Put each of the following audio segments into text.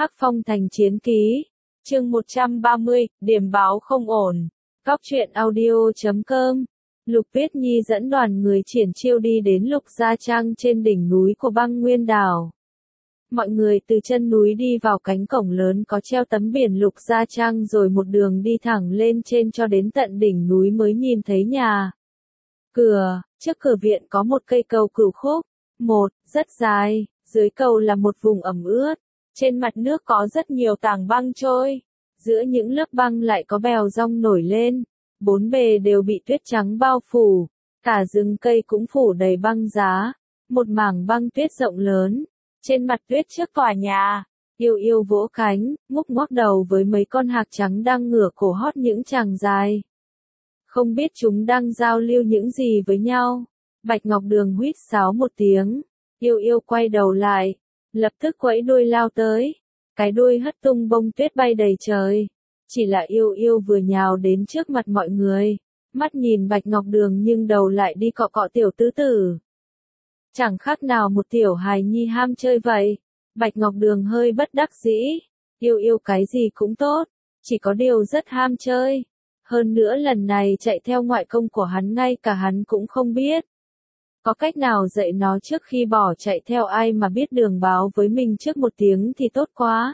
Hắc Phong Thành Chiến Ký, chương 130, điểm báo không ổn. Góc truyện audio.com. Lục Tuyết Nhi dẫn đoàn người triển chiêu đi đến Lục Gia Trang trên đỉnh núi của Băng Nguyên Đảo. Mọi người từ chân núi đi vào cánh cổng lớn có treo tấm biển Lục Gia Trang rồi một đường đi thẳng lên trên cho đến tận đỉnh núi mới nhìn thấy nhà. Trước cửa viện có một cây cầu cửu khúc, rất dài, dưới cầu là một vùng ẩm ướt, trên mặt nước có rất nhiều tảng băng trôi, giữa những lớp băng lại có bèo rong nổi lên, bốn bề đều bị tuyết trắng bao phủ, cả rừng cây cũng phủ đầy băng giá, một mảng băng tuyết rộng lớn, trên mặt tuyết trước tòa nhà, Yêu Yêu vỗ cánh, ngúc ngoác đầu với mấy con hạc trắng đang ngửa cổ hót những tràng dài. Không biết chúng đang giao lưu những gì với nhau. Bạch Ngọc Đường huýt sáo một tiếng, Yêu Yêu quay đầu lại, lập tức quẫy đuôi lao tới, cái đuôi hất tung bông tuyết bay đầy trời. Chỉ là Yêu Yêu vừa nhào đến trước mặt mọi người, mắt nhìn Bạch Ngọc Đường nhưng đầu lại đi cọ cọ tiểu tứ tử. Chẳng khác nào một tiểu hài nhi ham chơi vậy. Bạch Ngọc Đường hơi bất đắc dĩ, Yêu Yêu cái gì cũng tốt, chỉ có điều rất ham chơi. Hơn nữa lần này chạy theo ngoại công của hắn ngay cả hắn cũng không biết. Có cách nào dạy nó trước khi bỏ chạy theo ai mà biết đường báo với mình trước một tiếng thì tốt quá.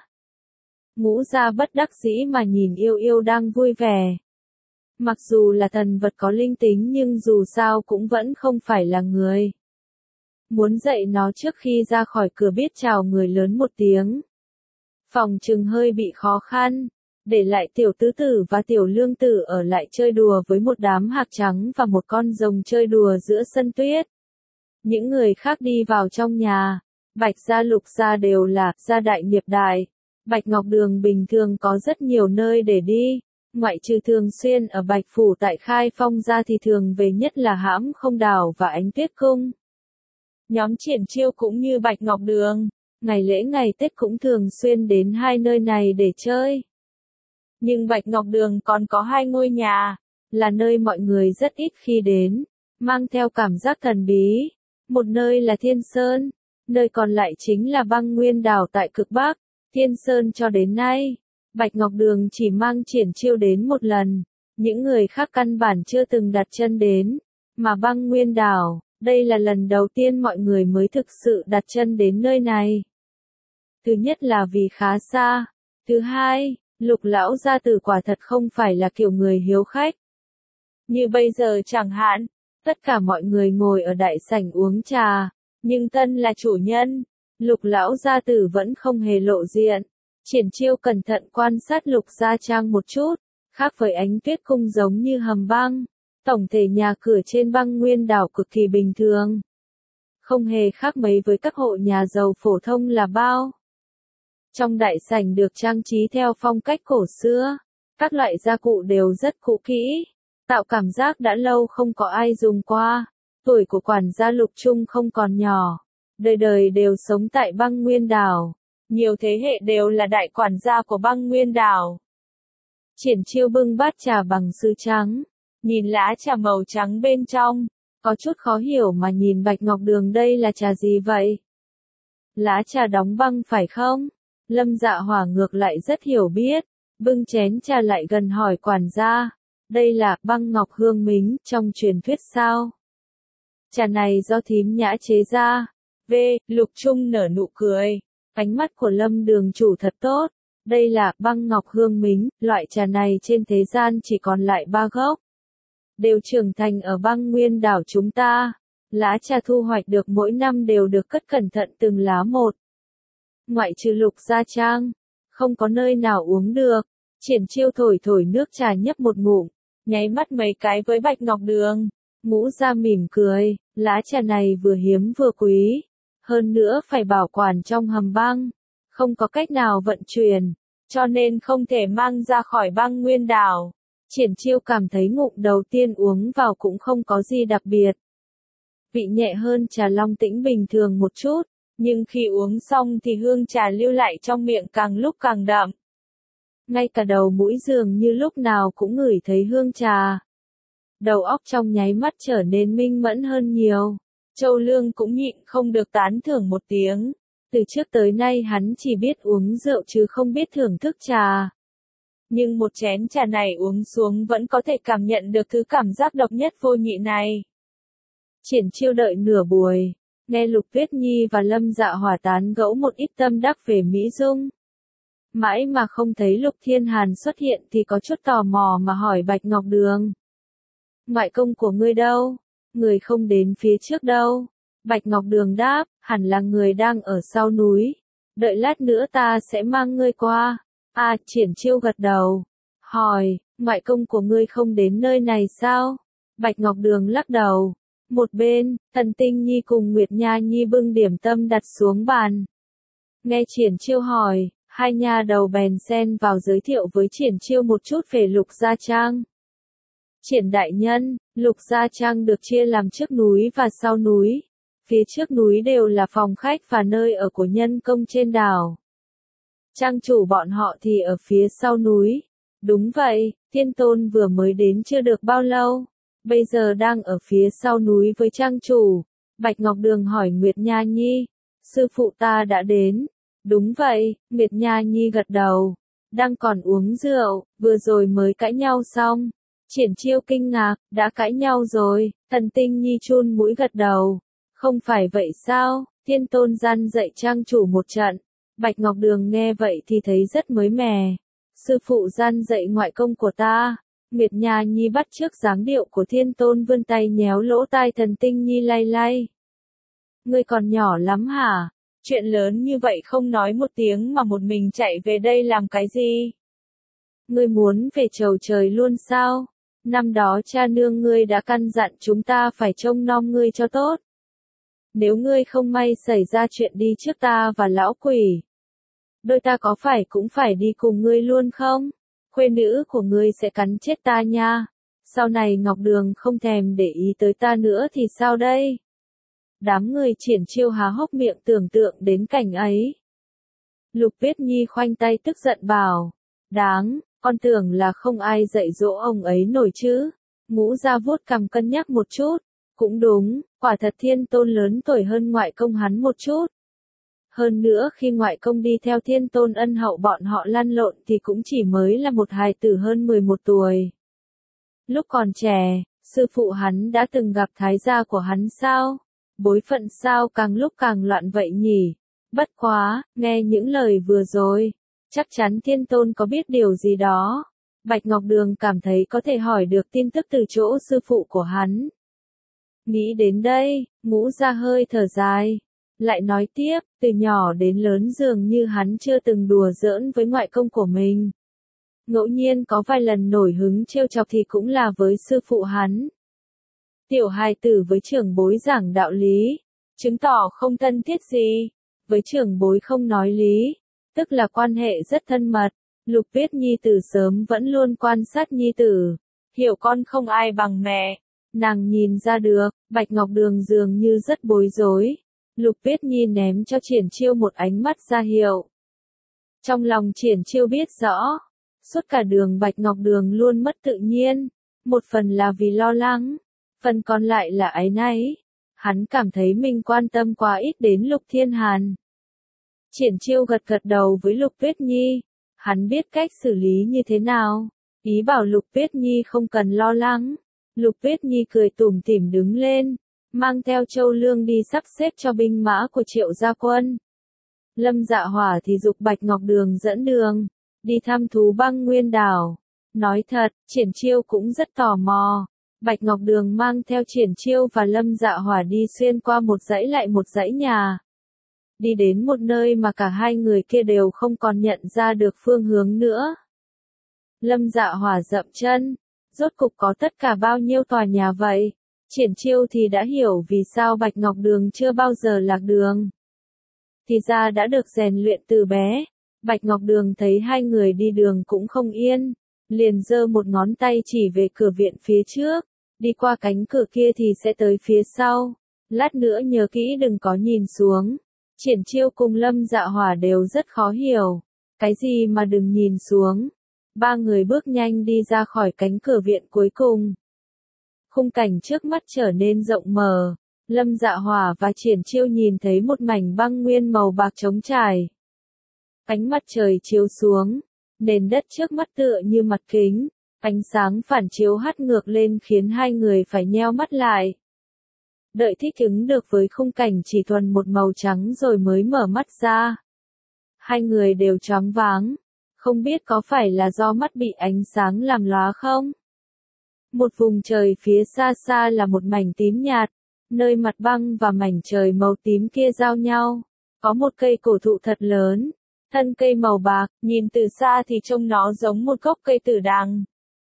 Ngũ Gia bất đắc dĩ mà nhìn Yêu Yêu đang vui vẻ. Mặc dù là thần vật có linh tính nhưng dù sao cũng vẫn không phải là người. Muốn dạy nó trước khi ra khỏi cửa biết chào người lớn một tiếng. Phòng chừng hơi bị khó khăn. Để lại tiểu tứ tử và tiểu lương tử ở lại chơi đùa với một đám hạc trắng và một con rồng chơi đùa giữa sân tuyết. Những người khác đi vào trong nhà, Bạch Gia Lục Gia đều là gia đại nghiệp đại. Bạch Ngọc Đường bình thường có rất nhiều nơi để đi, ngoại trừ thường xuyên ở Bạch Phủ tại Khai Phong ra thì thường về nhất là Hãm Không Đảo và Ánh Tuyết Cung. Nhóm triển chiêu cũng như Bạch Ngọc Đường, ngày lễ ngày Tết cũng thường xuyên đến hai nơi này để chơi. Nhưng Bạch Ngọc Đường còn có hai ngôi nhà, là nơi mọi người rất ít khi đến, mang theo cảm giác thần bí. Một nơi là Thiên Sơn, nơi còn lại chính là Băng Nguyên Đảo tại cực Bắc. Thiên Sơn cho đến nay, Bạch Ngọc Đường chỉ mang triển chiêu đến một lần, những người khác căn bản chưa từng đặt chân đến, mà Băng Nguyên Đảo, đây là lần đầu tiên mọi người mới thực sự đặt chân đến nơi này. Thứ nhất là vì khá xa, thứ hai, Lục lão gia tử quả thật không phải là kiểu người hiếu khách. Như bây giờ chẳng hạn, tất cả mọi người ngồi ở đại sảnh uống trà, nhưng thân là chủ nhân, Lục lão gia tử vẫn không hề lộ diện. Triển chiêu cẩn thận quan sát Lục Gia Trang một chút, khác với Ánh Tuyết Cung giống như hầm băng, tổng thể nhà cửa trên Băng Nguyên Đảo cực kỳ bình thường. Không hề khác mấy với các hộ nhà giàu phổ thông là bao. Trong đại sảnh được trang trí theo phong cách cổ xưa, các loại gia cụ đều rất cũ kỹ, tạo cảm giác đã lâu không có ai dùng qua. Tuổi của quản gia Lục Trung không còn nhỏ, đời đời đều sống tại Băng Nguyên Đảo, nhiều thế hệ đều là đại quản gia của Băng Nguyên Đảo. Triển chiêu bưng bát trà bằng sứ trắng, nhìn lá trà màu trắng bên trong, có chút khó hiểu mà nhìn Bạch Ngọc Đường đây là trà gì vậy? Lá trà đóng băng phải không? Lâm Dạ Hỏa ngược lại rất hiểu biết, bưng chén trà lại gần hỏi quản gia, đây là băng ngọc hương mính trong truyền thuyết sao? Trà này do thím nhã chế ra. Lục Trung nở nụ cười, ánh mắt của Lâm đường chủ thật tốt, đây là băng ngọc hương mính, loại trà này trên thế gian chỉ còn lại 3 gốc. Đều trưởng thành ở Băng Nguyên Đảo chúng ta, lá trà thu hoạch được mỗi năm đều được cất cẩn thận từng lá một. Ngoại trừ Lục Gia Trang, không có nơi nào uống được. Triển chiêu thổi thổi nước trà nhấp một ngụm, nháy mắt mấy cái với Bạch Ngọc Đường. Ngũ Gia mỉm cười, lá trà này vừa hiếm vừa quý, hơn nữa phải bảo quản trong hầm băng, không có cách nào vận chuyển, cho nên không thể mang ra khỏi Băng Nguyên Đảo. Triển chiêu cảm thấy ngụm đầu tiên uống vào cũng không có gì đặc biệt. Vị nhẹ hơn trà Long Tĩnh bình thường một chút. Nhưng khi uống xong thì hương trà lưu lại trong miệng càng lúc càng đậm. Ngay cả đầu mũi dường như lúc nào cũng ngửi thấy hương trà. Đầu óc trong nháy mắt trở nên minh mẫn hơn nhiều. Châu Lương cũng nhịn không được tán thưởng một tiếng. Từ trước tới nay hắn chỉ biết uống rượu chứ không biết thưởng thức trà. Nhưng một chén trà này uống xuống vẫn có thể cảm nhận được thứ cảm giác độc nhất vô nhị này. Triển Chiêu đợi nửa buổi, nghe Lục Tuyết Nhi và Lâm Dạ Hỏa tán gẫu một ít tâm đắc về Mỹ Dung. Mãi mà không thấy Lục Thiên Hàn xuất hiện thì có chút tò mò mà hỏi Bạch Ngọc Đường. Ngoại công của ngươi đâu? Người không đến phía trước đâu. Bạch Ngọc Đường đáp, hẳn là người đang ở sau núi. Đợi lát nữa ta sẽ mang ngươi qua. Triển Chiêu gật đầu. Hỏi, ngoại công của ngươi không đến nơi này sao? Bạch Ngọc Đường lắc đầu. Một bên, Tần Tinh Nhi cùng Nguyệt Nha Nhi bưng điểm tâm đặt xuống bàn. Nghe Triển Chiêu hỏi, hai nha đầu bèn xen vào giới thiệu với Triển Chiêu một chút về Lục Gia Trang. Triển đại nhân, Lục Gia Trang được chia làm trước núi và sau núi. Phía trước núi đều là phòng khách và nơi ở của nhân công trên đảo. Trang chủ bọn họ thì ở phía sau núi. Đúng vậy, Thiên Tôn vừa mới đến chưa được bao lâu. Bây giờ đang ở phía sau núi với trang chủ. Bạch Ngọc Đường hỏi Nguyệt Nha Nhi. Sư phụ ta đã đến. Đúng vậy, Nguyệt Nha Nhi gật đầu. Đang còn uống rượu, vừa rồi mới cãi nhau xong. Triển Chiêu kinh ngạc, đã cãi nhau rồi. Tần Tinh Nhi chun mũi gật đầu. Không phải vậy sao, Thiên Tôn gian dạy trang chủ một trận. Bạch Ngọc Đường nghe vậy thì thấy rất mới mẻ. Sư phụ gian dạy ngoại công của ta. Nguyệt Nha Nhi bắt chước dáng điệu của Thiên Tôn vươn tay nhéo lỗ tai Tần Tinh Nhi lay lay. Ngươi còn nhỏ lắm hả? Chuyện lớn như vậy không nói một tiếng mà một mình chạy về đây làm cái gì? Ngươi muốn về chầu trời luôn sao? Năm đó cha nương ngươi đã căn dặn chúng ta phải trông nom ngươi cho tốt. Nếu ngươi không may xảy ra chuyện đi trước ta và lão quỷ, đôi ta có phải cũng phải đi cùng ngươi luôn không? Khuê nữ của ngươi sẽ cắn chết ta nha. Sau này Ngọc Đường không thèm để ý tới ta nữa thì sao đây? Đám người Triển Chiêu há hốc miệng tưởng tượng đến cảnh ấy. Lục Tuyết Nhi khoanh tay tức giận bảo. Đáng, con tưởng là không ai dạy dỗ ông ấy nổi chứ. Ngũ Gia vuốt cằm cân nhắc một chút. Cũng đúng, quả thật Thiên Tôn lớn tuổi hơn ngoại công hắn một chút. Hơn nữa khi ngoại công đi theo Thiên Tôn ân hậu bọn họ lăn lộn thì cũng chỉ mới là một hài tử hơn 11 tuổi. Lúc còn trẻ, sư phụ hắn đã từng gặp thái gia của hắn sao? Bối phận sao càng lúc càng loạn vậy nhỉ? Bất quá, nghe những lời vừa rồi, chắc chắn Thiên Tôn có biết điều gì đó. Bạch Ngọc Đường cảm thấy có thể hỏi được tin tức từ chỗ sư phụ của hắn. Nghĩ đến đây, Ngũ Gia hơi thở dài. Lại nói tiếp, từ nhỏ đến lớn dường như hắn chưa từng đùa giỡn với ngoại công của mình. Ngẫu nhiên có vài lần nổi hứng trêu chọc thì cũng là với sư phụ hắn. Tiểu hài tử với trưởng bối giảng đạo lý, chứng tỏ không thân thiết gì. Với trưởng bối không nói lý, tức là quan hệ rất thân mật. Lục Tuyết Nhi từ sớm vẫn luôn quan sát Nhi tử. Hiểu con không ai bằng mẹ. Nàng nhìn ra được, Bạch Ngọc Đường dường như rất bối rối. Lục Tuyết Nhi ném cho Triển Chiêu một ánh mắt ra hiệu. Trong lòng Triển Chiêu biết rõ, suốt cả đường Bạch Ngọc Đường luôn mất tự nhiên. Một phần là vì lo lắng, phần còn lại là áy náy. Hắn cảm thấy mình quan tâm quá ít đến Lục Thiên Hàn. Triển Chiêu gật gật đầu với Lục Tuyết Nhi. Hắn biết cách xử lý như thế nào. Ý bảo Lục Tuyết Nhi không cần lo lắng. Lục Tuyết Nhi cười tủm tỉm đứng lên, mang theo Châu Lương đi sắp xếp cho binh mã của Triệu gia quân. Lâm Dạ Hỏa thì giục Bạch Ngọc Đường dẫn đường, đi thăm thú Băng Nguyên đảo. Nói thật, Triển Chiêu cũng rất tò mò. Bạch Ngọc Đường mang theo Triển Chiêu và Lâm Dạ Hỏa đi xuyên qua một dãy lại một dãy nhà. Đi đến một nơi mà cả hai người kia đều không còn nhận ra được phương hướng nữa. Lâm Dạ Hỏa dậm chân. Rốt cục có tất cả bao nhiêu tòa nhà vậy? Triển Chiêu thì đã hiểu vì sao Bạch Ngọc Đường chưa bao giờ lạc đường. Thì ra đã được rèn luyện từ bé. Bạch Ngọc Đường thấy hai người đi đường cũng không yên. Liền giơ một ngón tay chỉ về cửa viện phía trước. Đi qua cánh cửa kia thì sẽ tới phía sau. Lát nữa nhớ kỹ đừng có nhìn xuống. Triển Chiêu cùng Lâm Dạ Hỏa đều rất khó hiểu. Cái gì mà đừng nhìn xuống? Ba người bước nhanh đi ra khỏi cánh cửa viện cuối cùng. Khung cảnh trước mắt trở nên rộng mở. Lâm Dạ Hỏa và Triển Chiêu nhìn thấy một mảnh băng nguyên màu bạc trống trải. Ánh mặt trời chiếu xuống, nền đất trước mắt tựa như mặt kính, ánh sáng phản chiếu hắt ngược lên khiến hai người phải nheo mắt lại. Đợi thích ứng được với khung cảnh chỉ thuần một màu trắng rồi mới mở mắt ra. Hai người đều choáng váng, không biết có phải là do mắt bị ánh sáng làm lóa không? Một vùng trời phía xa xa là một mảnh tím nhạt, nơi mặt băng và mảnh trời màu tím kia giao nhau. Có một cây cổ thụ thật lớn, thân cây màu bạc, nhìn từ xa thì trông nó giống một gốc cây tử đằng.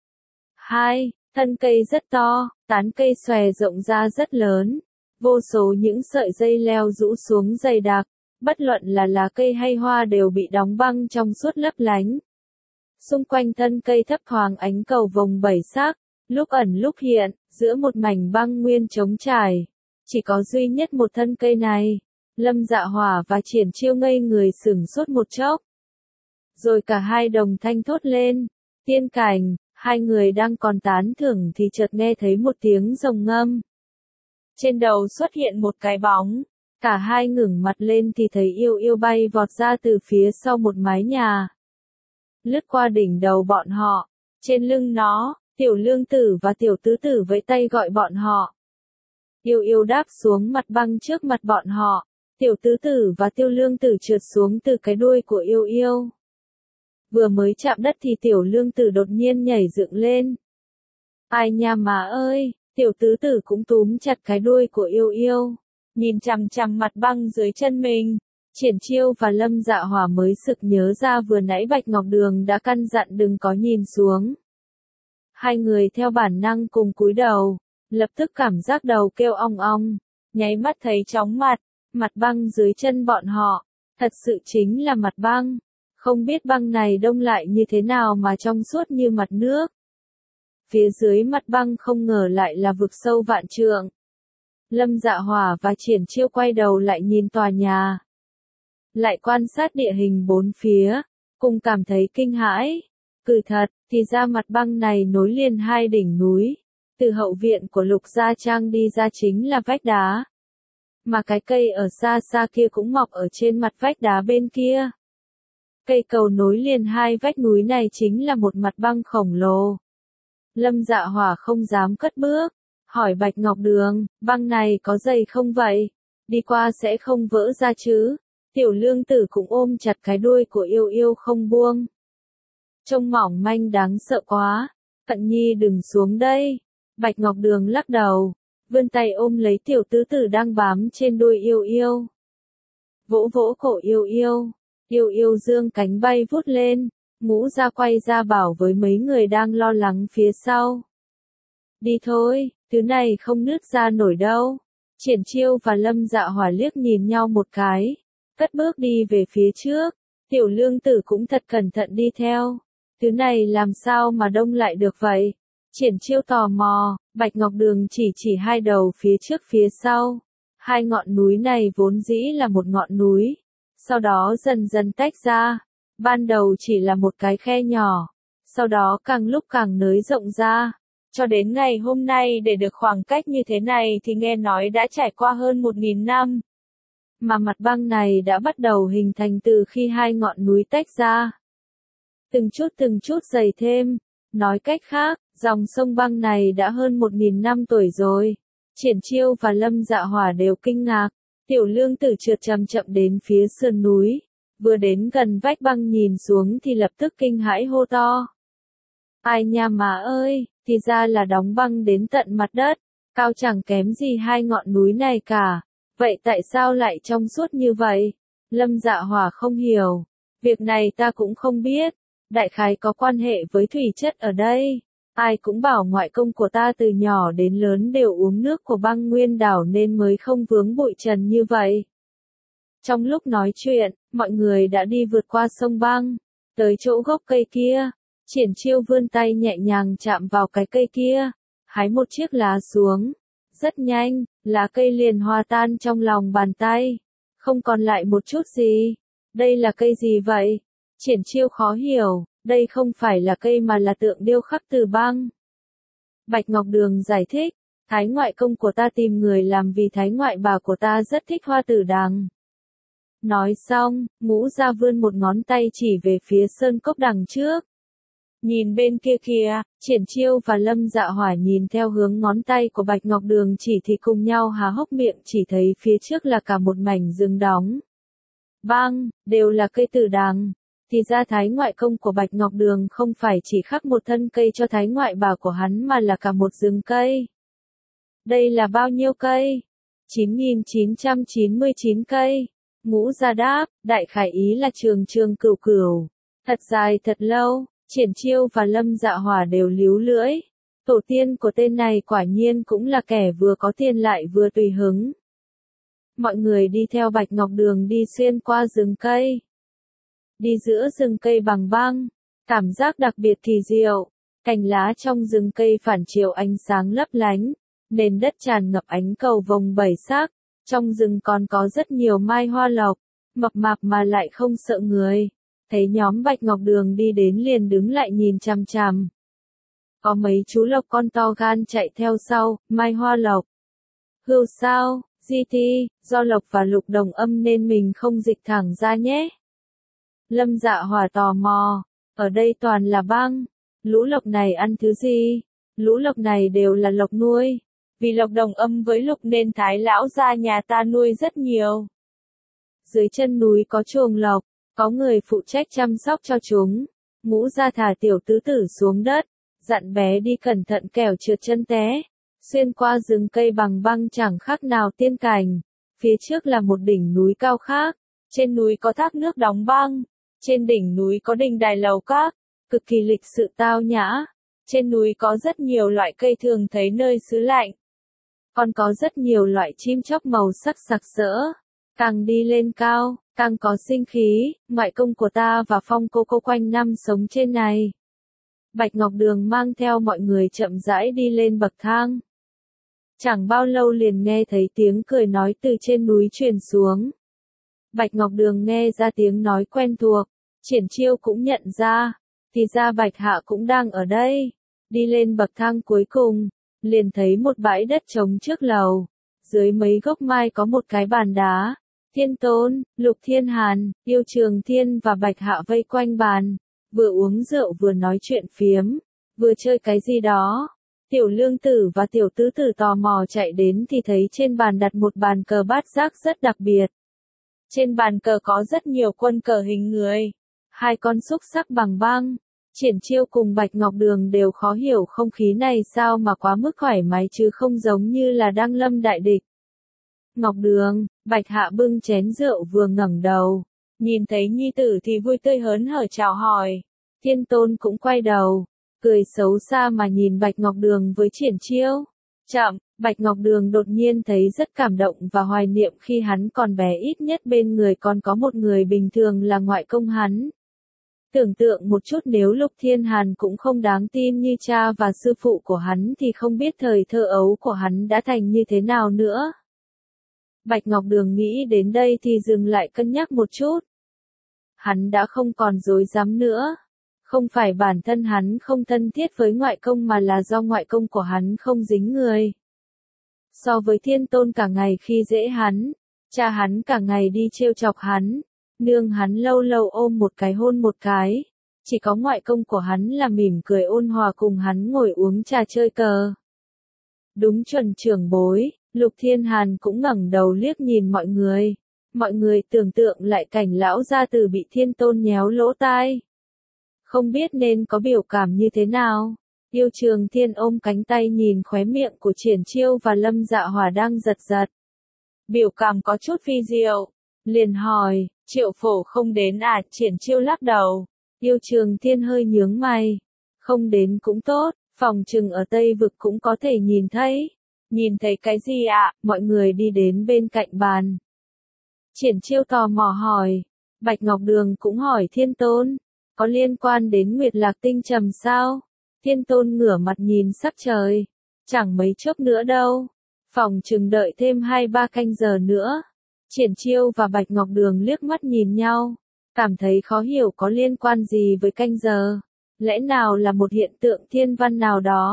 Hai, thân cây rất to, tán cây xòe rộng ra rất lớn, vô số những sợi dây leo rũ xuống dày đặc, bất luận là lá cây hay hoa đều bị đóng băng trong suốt lấp lánh. Xung quanh thân cây thấp thoáng ánh cầu vồng bảy sắc, lúc ẩn lúc hiện, giữa một mảnh băng nguyên trống trải. Chỉ có duy nhất một thân cây này. Lâm Dạ Hỏa và Triển Chiêu ngây người sửng sốt một chốc. Rồi cả hai đồng thanh thốt lên. Tiên cảnh, hai người đang còn tán thưởng thì chợt nghe thấy một tiếng rồng ngâm. Trên đầu xuất hiện một cái bóng. Cả hai ngẩng mặt lên thì thấy Yêu Yêu bay vọt ra từ phía sau một mái nhà. Lướt qua đỉnh đầu bọn họ. Trên lưng nó, Tiểu Lương Tử và Tiểu Tứ Tử vẫy tay gọi bọn họ. Yêu Yêu đáp xuống mặt băng trước mặt bọn họ. Tiểu Tứ Tử và Tiêu Lương Tử trượt xuống từ cái đuôi của Yêu Yêu. Vừa mới chạm đất thì Tiểu Lương Tử đột nhiên nhảy dựng lên. Ai nha má ơi, Tiểu Tứ Tử cũng túm chặt cái đuôi của Yêu Yêu. Nhìn chằm chằm mặt băng dưới chân mình. Triển Chiêu và Lâm Dạ Hỏa mới sực nhớ ra vừa nãy Bạch Ngọc Đường đã căn dặn đừng có nhìn xuống. Hai người theo bản năng cùng cúi đầu, lập tức cảm giác đầu kêu ong ong, nháy mắt thấy chóng mặt. Mặt băng dưới chân bọn họ, thật sự chính là mặt băng. Không biết băng này đông lại như thế nào mà trong suốt như mặt nước. Phía dưới mặt băng không ngờ lại là vực sâu vạn trượng. Lâm Dạ Hỏa và Triển Chiêu quay đầu lại nhìn tòa nhà. Lại quan sát địa hình bốn phía, cùng cảm thấy kinh hãi. Cứ thật, thì ra mặt băng này nối liền hai đỉnh núi. Từ hậu viện của Lục Gia Trang đi ra chính là vách đá. Mà cái cây ở xa xa kia cũng mọc ở trên mặt vách đá bên kia. Cây cầu nối liền hai vách núi này chính là một mặt băng khổng lồ. Lâm Dạ Hỏa không dám cất bước, hỏi Bạch Ngọc Đường, băng này có dày không vậy? Đi qua sẽ không vỡ ra chứ? Tiểu Lương Tử cũng ôm chặt cái đuôi của Yêu Yêu không buông. Trông mỏng manh đáng sợ quá, Cận Nhi đừng xuống đây. Bạch Ngọc Đường lắc đầu, vươn tay ôm lấy Tiểu Tứ Tử đang bám trên đuôi Yêu Yêu. Vỗ vỗ cổ Yêu Yêu, Yêu Yêu dương cánh bay vút lên, Ngũ ra quay ra bảo với mấy người đang lo lắng phía sau. Đi thôi, thứ này không nứt ra nổi đâu. Triển Chiêu và Lâm Dạ Hỏa liếc nhìn nhau một cái, cất bước đi về phía trước. Tiểu Lương Tử cũng thật cẩn thận đi theo. Thứ này làm sao mà đông lại được vậy? Triển Chiêu tò mò, Bạch Ngọc Đường chỉ hai đầu phía trước phía sau. Hai ngọn núi này vốn dĩ là một ngọn núi, sau đó dần dần tách ra. Ban đầu chỉ là một cái khe nhỏ, sau đó càng lúc càng nới rộng ra. Cho đến ngày hôm nay để được khoảng cách như thế này thì nghe nói đã trải qua hơn 1000 năm. Mà mặt băng này đã bắt đầu hình thành từ khi hai ngọn núi tách ra. Từng chút dày thêm. Nói cách khác, dòng sông băng này đã hơn 1000 năm tuổi rồi. Triển Chiêu và Lâm Dạ Hỏa đều kinh ngạc. Tiểu Lương Tử trượt chậm chậm đến phía sườn núi. Vừa đến gần vách băng nhìn xuống thì lập tức kinh hãi hô to. Ai nha má ơi, thì ra là đóng băng đến tận mặt đất, cao chẳng kém gì hai ngọn núi này cả. Vậy tại sao lại trong suốt như vậy? Lâm Dạ Hỏa không hiểu. Việc này ta cũng không biết. Đại khái có quan hệ với thủy chất ở đây. Ai cũng bảo ngoại công của ta từ nhỏ đến lớn đều uống nước của băng nguyên đảo nên mới không vướng bụi trần như vậy. Trong lúc nói chuyện, mọi người đã đi vượt qua sông băng, tới chỗ gốc cây kia. Triển Chiêu vươn tay nhẹ nhàng chạm vào cái cây kia, hái một chiếc lá xuống. Rất nhanh, lá cây liền hòa tan trong lòng bàn tay, không còn lại một chút gì. Đây là cây gì vậy? Triển Chiêu khó hiểu, đây không phải là cây mà là tượng điêu khắc từ băng. Bạch Ngọc Đường giải thích, Thái ngoại công của ta tìm người làm vì thái ngoại bà của ta rất thích hoa tử đằng. Nói xong, Ngũ Gia vươn một ngón tay chỉ về phía sơn cốc đằng trước. Nhìn bên kia kìa, Triển Chiêu và Lâm Dạ Hỏa nhìn theo hướng ngón tay của Bạch Ngọc Đường chỉ thì cùng nhau há hốc miệng, chỉ thấy phía trước là cả một mảnh rừng đóng. Bang, đều là cây tử đằng. Thì ra thái ngoại công của Bạch Ngọc Đường không phải chỉ khắc một thân cây cho thái ngoại bà của hắn mà là cả một rừng cây. Đây là bao nhiêu cây? 9.999 cây. Ngũ Gia đáp, đại khải ý là trường trường cửu cửu. Thật dài thật lâu, Triển Chiêu và Lâm Dạ Hỏa đều líu lưỡi. Tổ tiên của tên này quả nhiên cũng là kẻ vừa có tiền lại vừa tùy hứng. Mọi người đi theo Bạch Ngọc Đường đi xuyên qua rừng cây. Đi giữa rừng cây bằng băng, cảm giác đặc biệt kỳ diệu. Cành lá trong rừng cây phản chiếu ánh sáng lấp lánh, nền đất tràn ngập ánh cầu vồng bảy sắc. Trong rừng còn có rất nhiều mai hoa lộc, mập mạp mà lại không sợ người. Thấy nhóm Bạch Ngọc Đường đi đến liền đứng lại nhìn chằm chằm. Có mấy chú lộc con to gan chạy theo sau, mai hoa lộc. Hưu sao, Di Thi, do lộc và lục đồng âm nên mình không dịch thẳng ra nhé. Lâm Dạ Hỏa tò mò, ở đây toàn là băng, lũ lộc này ăn thứ gì? Lũ lộc này đều là lộc nuôi. Vì lộc đồng âm với lục nên thái lão gia nhà ta nuôi rất nhiều. Dưới chân núi có chuồng lộc, có người phụ trách chăm sóc cho chúng. Ngũ Gia thả tiểu tứ tử xuống đất, dặn bé đi cẩn thận kẻo trượt chân té. Xuyên qua rừng cây bằng băng chẳng khác nào tiên cảnh. Phía trước là một đỉnh núi cao khác. Trên núi có thác nước đóng băng. Trên đỉnh núi có đình đài lầu các, cực kỳ lịch sự tao nhã. Trên núi có rất nhiều loại cây thường thấy nơi xứ lạnh. Còn có rất nhiều loại chim chóc màu sắc sặc sỡ. Càng đi lên cao, càng có sinh khí. Ngoại công của ta và Phong cô quanh năm sống trên này. Bạch Ngọc Đường mang theo mọi người chậm rãi đi lên bậc thang. Chẳng bao lâu liền nghe thấy tiếng cười nói từ trên núi truyền xuống. Bạch Ngọc Đường nghe ra tiếng nói quen thuộc. Triển Chiêu cũng nhận ra. Thì ra Bạch Hạ cũng đang ở đây. Đi lên bậc thang cuối cùng, liền thấy một bãi đất trống trước lầu. Dưới mấy gốc mai có một cái bàn đá. Thiên Tôn, Lục Thiên Hàn, Yêu Trường Thiên và Bạch Hạ vây quanh bàn. Vừa uống rượu vừa nói chuyện phiếm. Vừa chơi cái gì đó. Tiểu Lương Tử và Tiểu Tứ Tử tò mò chạy đến thì thấy trên bàn đặt một bàn cờ bát giác rất đặc biệt. Trên bàn cờ có rất nhiều quân cờ hình người. Hai con xúc sắc bằng băng. Triển Chiêu cùng Bạch Ngọc Đường đều khó hiểu không khí này sao mà quá mức thoải mái chứ không giống như là đang lâm đại địch. Ngọc Đường, Bạch Hạ bưng chén rượu vừa ngẩng đầu. Nhìn thấy nhi tử thì vui tươi hớn hở chào hỏi. Thiên Tôn cũng quay đầu, cười xấu xa mà nhìn Bạch Ngọc Đường với Triển Chiêu. Chậm, Bạch Ngọc Đường đột nhiên thấy rất cảm động và hoài niệm khi hắn còn bé, ít nhất bên người còn có một người bình thường là ngoại công hắn. Tưởng tượng một chút nếu Lục Thiên Hàn cũng không đáng tin như cha và sư phụ của hắn thì không biết thời thơ ấu của hắn đã thành như thế nào nữa. Bạch Ngọc Đường nghĩ đến đây thì dừng lại cân nhắc một chút. Hắn đã không còn dối dám nữa. Không phải bản thân hắn không thân thiết với ngoại công mà là do ngoại công của hắn không dính người. So với Thiên Tôn cả ngày khi dễ hắn, cha hắn cả ngày đi trêu chọc hắn, nương hắn lâu lâu ôm một cái hôn một cái. Chỉ có ngoại công của hắn là mỉm cười ôn hòa cùng hắn ngồi uống trà chơi cờ. Đúng chuẩn trưởng bối, Lục Thiên Hàn cũng ngẩng đầu liếc nhìn mọi người. Mọi người tưởng tượng lại cảnh lão gia tử bị Thiên Tôn nhéo lỗ tai. Không biết nên có biểu cảm như thế nào. Yêu Trường Thiên ôm cánh tay nhìn khóe miệng của Triển Chiêu và Lâm Dạ Hỏa đang giật giật. Biểu cảm có chút phi diệu. Liền hỏi, Triệu Phổ không đến à? Triển Chiêu lắc đầu. Yêu Trường Thiên hơi nhướng mày. Không đến cũng tốt, phòng trừng ở Tây Vực cũng có thể nhìn thấy. Nhìn thấy cái gì ạ? Mọi người đi đến bên cạnh bàn. Triển Chiêu tò mò hỏi. Bạch Ngọc Đường cũng hỏi Thiên Tôn. Có liên quan đến Nguyệt Lạc Tinh Trầm sao? Thiên Tôn ngửa mặt nhìn sắc trời. Chẳng mấy chốc nữa đâu. Phòng chừng đợi thêm 2-3 canh giờ nữa. Triển Chiêu và Bạch Ngọc Đường liếc mắt nhìn nhau. Cảm thấy khó hiểu có liên quan gì với canh giờ. Lẽ nào là một hiện tượng thiên văn nào đó?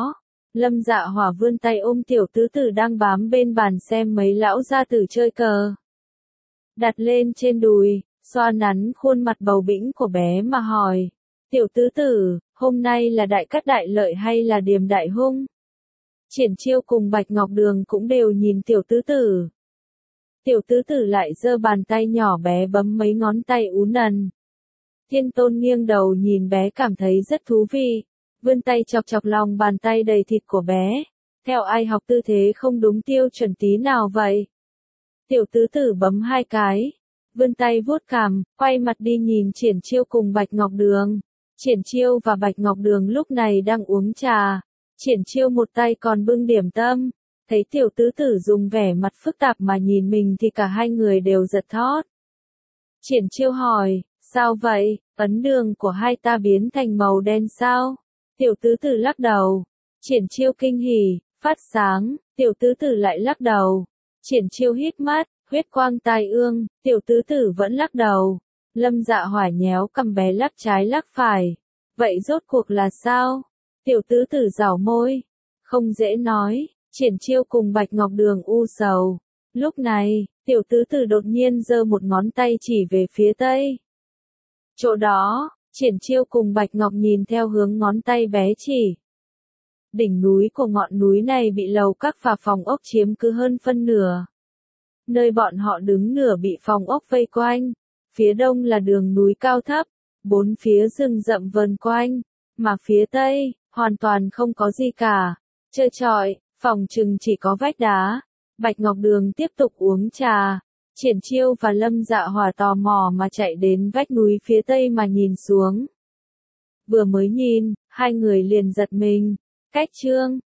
Lâm Dạ Hỏa vươn tay ôm tiểu tứ tử đang bám bên bàn xem mấy lão gia tử chơi cờ. Đặt lên trên đùi, xoa nắn khuôn mặt bầu bĩnh của bé mà hỏi. Tiểu tứ tử, hôm nay là đại cát đại lợi hay là điềm đại hung? Triển Chiêu cùng Bạch Ngọc Đường cũng đều nhìn tiểu tứ tử. Tiểu tứ tử lại giơ bàn tay nhỏ bé bấm mấy ngón tay uốn nần. Thiên Tôn nghiêng đầu nhìn bé cảm thấy rất thú vị, vươn tay chọc chọc lòng bàn tay đầy thịt của bé. Theo ai học tư thế không đúng tiêu chuẩn tí nào vậy? Tiểu tứ tử bấm 2 cái, vươn tay vuốt cằm, quay mặt đi nhìn Triển Chiêu cùng Bạch Ngọc Đường. Triển Chiêu và Bạch Ngọc Đường lúc này đang uống trà. Triển Chiêu một tay còn bưng điểm tâm. Thấy tiểu tứ tử dùng vẻ mặt phức tạp mà nhìn mình thì cả hai người đều giật thót. Triển Chiêu hỏi, sao vậy, ấn đường của hai ta biến thành màu đen sao? Tiểu tứ tử lắc đầu. Triển Chiêu kinh hỉ, phát sáng, tiểu tứ tử lại lắc đầu. Triển Chiêu hít mắt, huyết quang tai ương, tiểu tứ tử vẫn lắc đầu. Lâm Dạ Hỏa nhéo cầm bé lắc trái lắc phải. Vậy rốt cuộc là sao? Tiểu tứ tử giảo môi. Không dễ nói. Triển Chiêu cùng Bạch Ngọc Đường u sầu. Lúc này, tiểu tứ tử đột nhiên giơ một ngón tay chỉ về phía tây. Chỗ đó, Triển Chiêu cùng Bạch Ngọc nhìn theo hướng ngón tay bé chỉ. Đỉnh núi của ngọn núi này bị lầu các và phòng ốc chiếm cứ hơn phân nửa. Nơi bọn họ đứng nửa bị phòng ốc vây quanh. Phía đông là đường núi cao thấp, 4 phía rừng rậm vờn quanh, mà phía tây, hoàn toàn không có gì cả. Trơ trọi, phòng chừng chỉ có vách đá. Bạch Ngọc Đường tiếp tục uống trà. Triển Chiêu và Lâm Dạ Hỏa tò mò mà chạy đến vách núi phía tây mà nhìn xuống. Vừa mới nhìn, hai người liền giật mình. Cách chương